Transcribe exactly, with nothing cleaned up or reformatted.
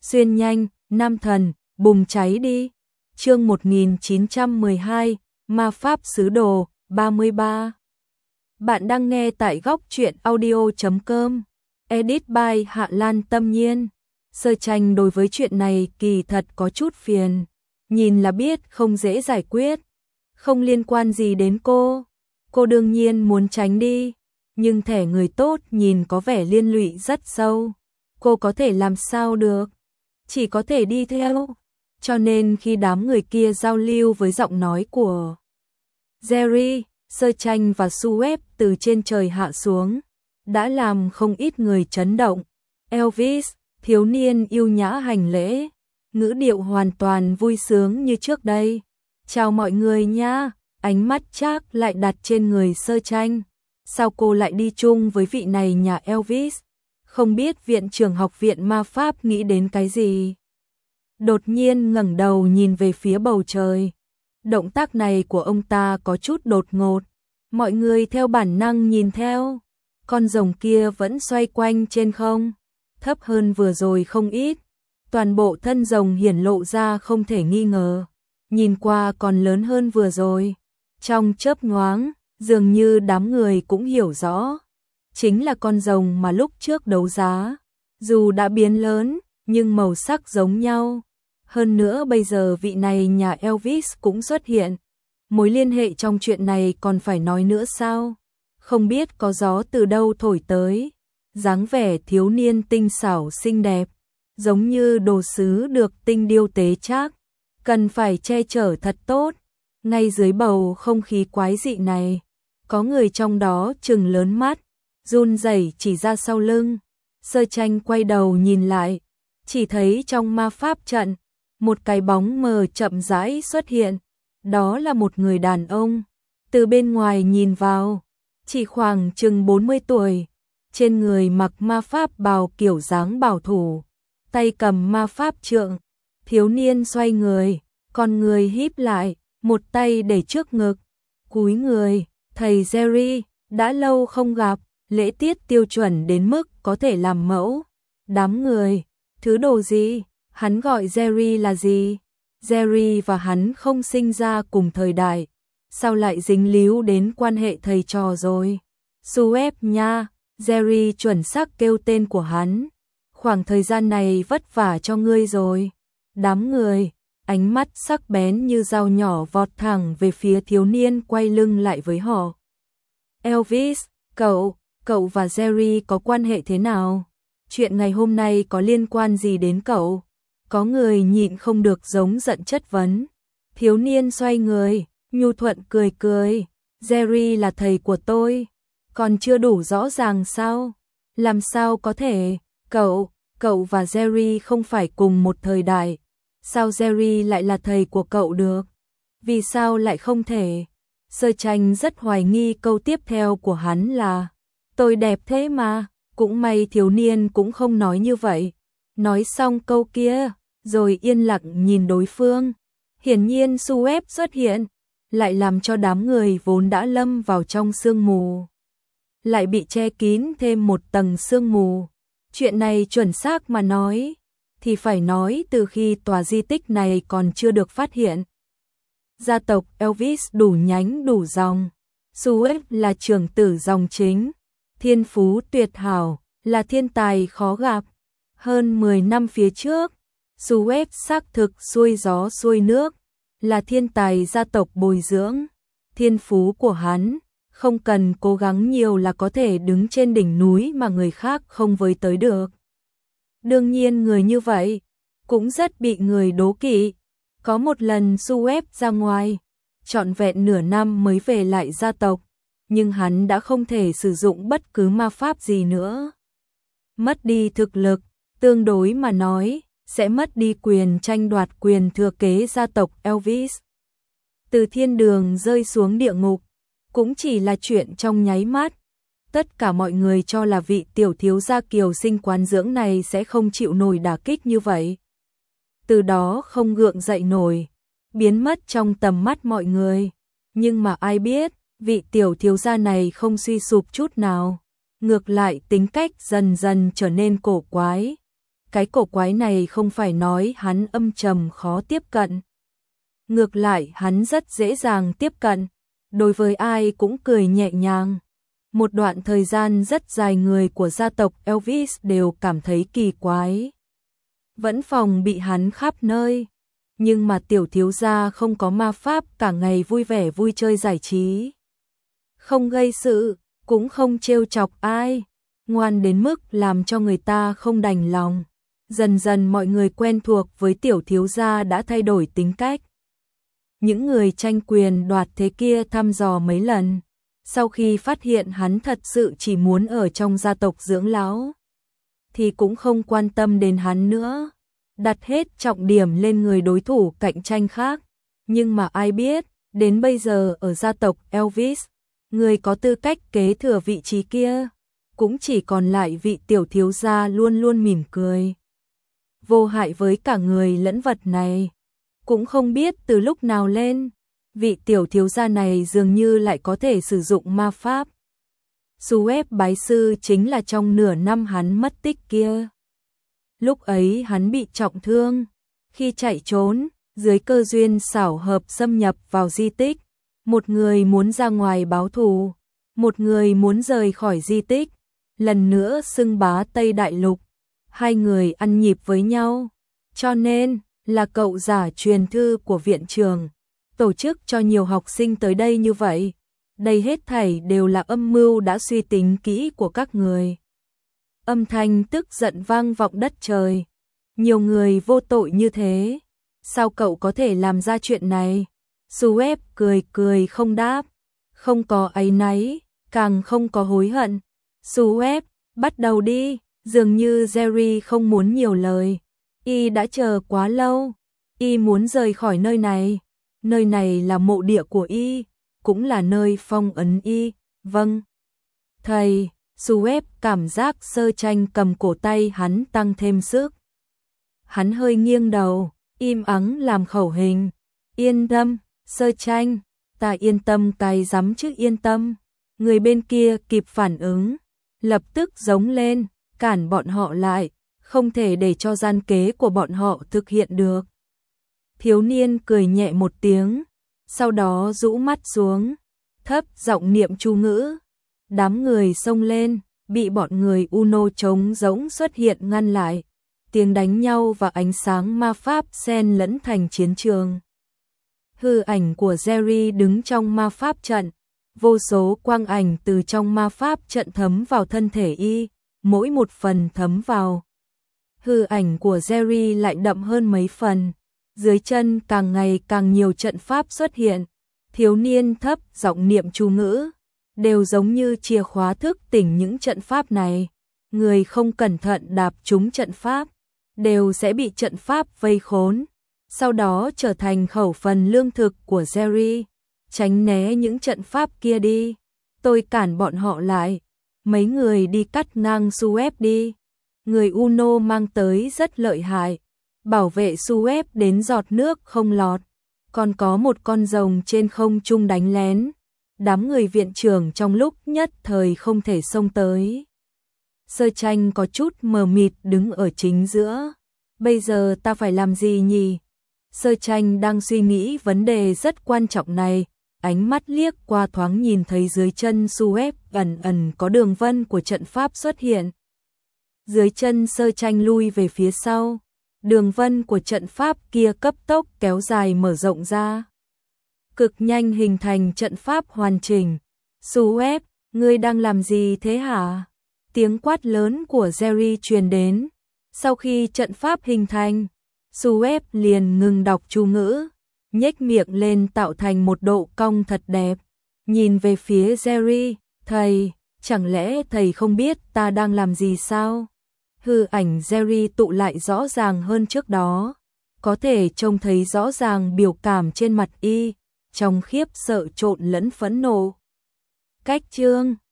xuyên nhanh, nam thần, bùng cháy đi. Chương một nghìn chín trăm mười hai, Ma pháp sứ đồ, ba mươi ba. Bạn đang nghe tại góc truyện audio chấm com. Edit by Hạ Lan Tâm Nhiên. Sơ tranh đối với chuyện này kỳ thật có chút phiền. Nhìn là biết không dễ giải quyết. Không liên quan gì đến cô. Cô đương nhiên muốn tránh đi. Nhưng thẻ người tốt nhìn có vẻ liên lụy rất sâu. Cô có thể làm sao được. Chỉ có thể đi theo. Cho nên khi đám người kia giao lưu với giọng nói của Jerry, Sơ Tranh và Suez từ trên trời hạ xuống, đã làm không ít người chấn động. Elvis, thiếu niên yêu nhã hành lễ, ngữ điệu hoàn toàn vui sướng như trước đây. Chào mọi người nha, ánh mắt Trác lại đặt trên người Sơ Tranh. Sao cô lại đi chung với vị này nhà Elvis? Không biết viện trưởng học viện ma pháp nghĩ đến cái gì? Đột nhiên ngẩng đầu nhìn về phía bầu trời. Động tác này của ông ta có chút đột ngột. Mọi người theo bản năng nhìn theo. Con rồng kia vẫn xoay quanh trên không, thấp hơn vừa rồi không ít. Toàn bộ thân rồng hiển lộ ra không thể nghi ngờ. Nhìn qua còn lớn hơn vừa rồi. Trong chớp nhoáng, dường như đám người cũng hiểu rõ. Chính là con rồng mà lúc trước đấu giá. Dù đã biến lớn, nhưng màu sắc giống nhau. Hơn nữa bây giờ vị này nhà Elvis cũng xuất hiện. Mối liên hệ trong chuyện này còn phải nói nữa sao? Không biết có gió từ đâu thổi tới. Dáng vẻ thiếu niên tinh xảo xinh đẹp, giống như đồ sứ được tinh điêu tế trác. Cần phải che chở thật tốt. Ngay dưới bầu không khí quái dị này, có người trong đó trừng lớn mắt, run rẩy chỉ ra sau lưng. Sơ Tranh quay đầu nhìn lại, chỉ thấy trong ma pháp trận, một cái bóng mờ chậm rãi xuất hiện. Đó là một người đàn ông. Từ bên ngoài nhìn vào, chỉ khoảng chừng bốn mươi tuổi. Trên người mặc ma pháp bào kiểu dáng bảo thủ, tay cầm ma pháp trượng. Thiếu niên xoay người, con người híp lại, một tay để trước ngực, cúi người. Thầy Jerry, đã lâu không gặp, lễ tiết tiêu chuẩn đến mức có thể làm mẫu. Đám người, thứ đồ gì? Hắn gọi Jerry là gì? Jerry và hắn không sinh ra cùng thời đại, sao lại dính líu đến quan hệ thầy trò rồi? Suez nha, Jerry chuẩn xác kêu tên của hắn. Khoảng thời gian này vất vả cho ngươi rồi. Đám người, ánh mắt sắc bén như dao nhỏ vọt thẳng về phía thiếu niên quay lưng lại với họ. Elvis, cậu, cậu và Jerry có quan hệ thế nào? Chuyện ngày hôm nay có liên quan gì đến cậu? Có người nhịn không được giống giận chất vấn. Thiếu niên xoay người, nhu thuận cười cười. Jerry là thầy của tôi. Còn chưa đủ rõ ràng sao? Làm sao có thể? Cậu, cậu và Jerry không phải cùng một thời đại. Sao Jerry lại là thầy của cậu được? Vì sao lại không thể? Sơ Tranh rất hoài nghi câu tiếp theo của hắn là tôi đẹp thế mà. Cũng may thiếu niên cũng không nói như vậy. Nói xong câu kia, rồi yên lặng nhìn đối phương. Hiển nhiên Suez xuất hiện, lại làm cho đám người vốn đã lâm vào trong sương mù, lại bị che kín thêm một tầng sương mù. Chuyện này chuẩn xác mà nói, thì phải nói từ khi tòa di tích này còn chưa được phát hiện. Gia tộc Elvis đủ nhánh đủ dòng. Suez là trưởng tử dòng chính, thiên phú tuyệt hảo, là thiên tài khó gặp. Hơn mười năm phía trước, Suez xác thực xuôi gió xuôi nước, là thiên tài gia tộc bồi dưỡng. Thiên phú của hắn, không cần cố gắng nhiều là có thể đứng trên đỉnh núi mà người khác không với tới được. Đương nhiên người như vậy, cũng rất bị người đố kỵ. Có một lần Suez ra ngoài, trọn vẹn nửa năm mới về lại gia tộc, nhưng hắn đã không thể sử dụng bất cứ ma pháp gì nữa. Mất đi thực lực, tương đối mà nói, sẽ mất đi quyền tranh đoạt quyền thừa kế gia tộc Elvis. Từ thiên đường rơi xuống địa ngục, cũng chỉ là chuyện trong nháy mắt. Tất cả mọi người cho là vị tiểu thiếu gia kiều sinh quán dưỡng này sẽ không chịu nổi đả kích như vậy. Từ đó không gượng dậy nổi, biến mất trong tầm mắt mọi người. Nhưng mà ai biết, vị tiểu thiếu gia này không suy sụp chút nào. Ngược lại tính cách dần dần trở nên cổ quái. cái cổ quái này không phải nói hắn âm trầm khó tiếp cận. Ngược lại hắn rất dễ dàng tiếp cận, đối với ai cũng cười nhẹ nhàng. Một đoạn thời gian rất dài người của gia tộc Elvis đều cảm thấy kỳ quái. Vẫn phòng bị hắn khắp nơi, nhưng mà tiểu thiếu gia không có ma pháp, cả ngày vui vẻ vui chơi giải trí. Không gây sự, cũng không trêu chọc ai, ngoan đến mức làm cho người ta không đành lòng. Dần dần mọi người quen thuộc với tiểu thiếu gia đã thay đổi tính cách. Những người tranh quyền đoạt thế kia thăm dò mấy lần, sau khi phát hiện hắn thật sự chỉ muốn ở trong gia tộc dưỡng lão, thì cũng không quan tâm đến hắn nữa, đặt hết trọng điểm lên người đối thủ cạnh tranh khác. Nhưng mà ai biết, đến bây giờ ở gia tộc Elvis, người có tư cách kế thừa vị trí kia, cũng chỉ còn lại vị tiểu thiếu gia luôn luôn mỉm cười, vô hại với cả người lẫn vật này. Cũng không biết từ lúc nào lên, vị tiểu thiếu gia này dường như lại có thể sử dụng ma pháp. Suez bái sư chính là trong nửa năm hắn mất tích kia. Lúc ấy hắn bị trọng thương, khi chạy trốn, dưới cơ duyên xảo hợp xâm nhập vào di tích. Một người muốn ra ngoài báo thù, một người muốn rời khỏi di tích, lần nữa xưng bá Tây Đại Lục. Hai người ăn nhịp với nhau, cho nên là cậu giả truyền thư của viện trường, tổ chức cho nhiều học sinh tới đây như vậy. Đây hết thảy đều là âm mưu đã suy tính kỹ của các người. Âm thanh tức giận vang vọng đất trời. Nhiều người vô tội như thế, sao cậu có thể làm ra chuyện này? Suez cười cười không đáp, không có áy náy, càng không có hối hận. Suez, bắt đầu đi. Dường như Jerry không muốn nhiều lời. Y đã chờ quá lâu. Y muốn rời khỏi nơi này. Nơi này là mộ địa của Y, cũng là nơi phong ấn Y. Vâng. Thầy, Suez cảm giác Sơ Tranh cầm cổ tay hắn tăng thêm sức. Hắn hơi nghiêng đầu, im ắng làm khẩu hình. Yên tâm, Sơ Tranh, ta yên tâm cái rắm chứ yên tâm. Người bên kia kịp phản ứng, lập tức giống lên, cản bọn họ lại, không thể để cho gian kế của bọn họ thực hiện được. Thiếu niên cười nhẹ một tiếng, sau đó rũ mắt xuống, thấp giọng niệm chú ngữ. Đám người xông lên, bị bọn người Uno trống rỗng xuất hiện ngăn lại. Tiếng đánh nhau và ánh sáng ma pháp xen lẫn thành chiến trường. Hư ảnh của Jerry đứng trong ma pháp trận, vô số quang ảnh từ trong ma pháp trận thấm vào thân thể Y, mỗi một phần thấm vào. Hư ảnh của Jerry lại đậm hơn mấy phần, dưới chân càng ngày càng nhiều trận pháp xuất hiện. Thiếu niên thấp giọng niệm chú ngữ, đều giống như chìa khóa thức tỉnh những trận pháp này. Người không cẩn thận đạp trúng trận pháp, đều sẽ bị trận pháp vây khốn, sau đó trở thành khẩu phần lương thực của Jerry. Tránh né những trận pháp kia đi, tôi cản bọn họ lại. Mấy người đi cắt ngang Suez đi. Người Uno mang tới rất lợi hại, bảo vệ Suez đến giọt nước không lọt. Còn có một con rồng trên không trung đánh lén. Đám người viện trưởng trong lúc nhất thời không thể xông tới. Sơ Tranh có chút mờ mịt đứng ở chính giữa. Bây giờ ta phải làm gì nhỉ? Sơ Tranh đang suy nghĩ vấn đề rất quan trọng này. Ánh mắt liếc qua thoáng nhìn thấy dưới chân Suez ẩn ẩn có đường vân của trận pháp xuất hiện. Dưới chân Sơ Tranh lui về phía sau, đường vân của trận pháp kia cấp tốc kéo dài mở rộng ra, cực nhanh hình thành trận pháp hoàn chỉnh. Suez, ngươi đang làm gì thế hả? Tiếng quát lớn của Jerry truyền đến. Sau khi trận pháp hình thành, Suez liền ngừng đọc chú ngữ, nhếch miệng lên tạo thành một độ cong thật đẹp, nhìn về phía Jerry. Thầy, chẳng lẽ thầy không biết ta đang làm gì sao? Hư ảnh Jerry tụ lại rõ ràng hơn trước đó, có thể trông thấy rõ ràng biểu cảm trên mặt Y, trong khiếp sợ trộn lẫn phẫn nộ. Cách chương